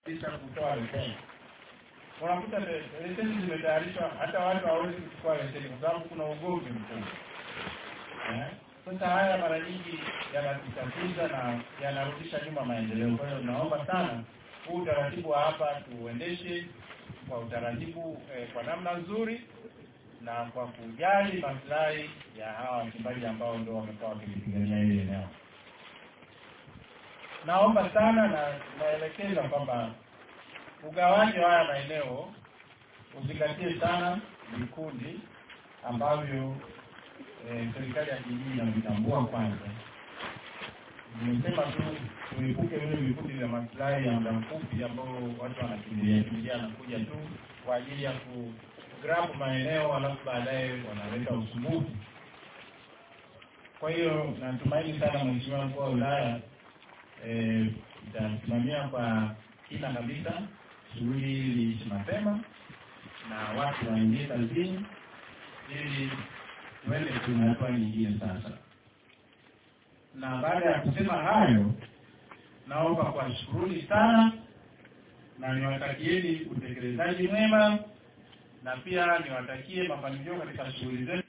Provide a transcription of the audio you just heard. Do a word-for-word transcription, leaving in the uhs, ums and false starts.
kisha kutoa leseni. Unakuta leseni zimetayarishwa hata watu hawawezi kuchukua leseni kwa sababu kuna ugomvi mkubwa. Eh? Sasa haya mara nyingi yanatatiza na yanarudisha nyuma maendeleo. Kwa hiyo naomba sana huu utaratibu hapa tuendeshe kwa utaratibu eh, kwa namna nzuri na kwa kujali maslahi ya hawa wachimbaji ambao ndio wamekuwa wakipigania hili eneo. Naomba sana na naelekeza kwamba ugawaji wa haya maeneo uzingatie sana vikundi ambavyo eh, serikali ya kijiji inavitambua kwanza. Nimesema tu tuepuke vile vikundi vya maslahi ya muda mfupi ambao watu wanakimbilia kimbilia na kuja tu kwa ajili ya ku grab maeneo alafu baadaye wanaleta usumbufu. Kwa hiyo natumaini sana Mheshimiwa Mkuu wa Wilaya eh itasimamia kwa kina kabisa shughuli hili mapema na watu waingie kazini ili tuende kwenye hatua nyingine sasa. Na baada ya kusema hayo, naomba kuwashukuru sana na niwatakieni utekelezaji mwema na pia niwatakie mafanikio katika shughuli zenu.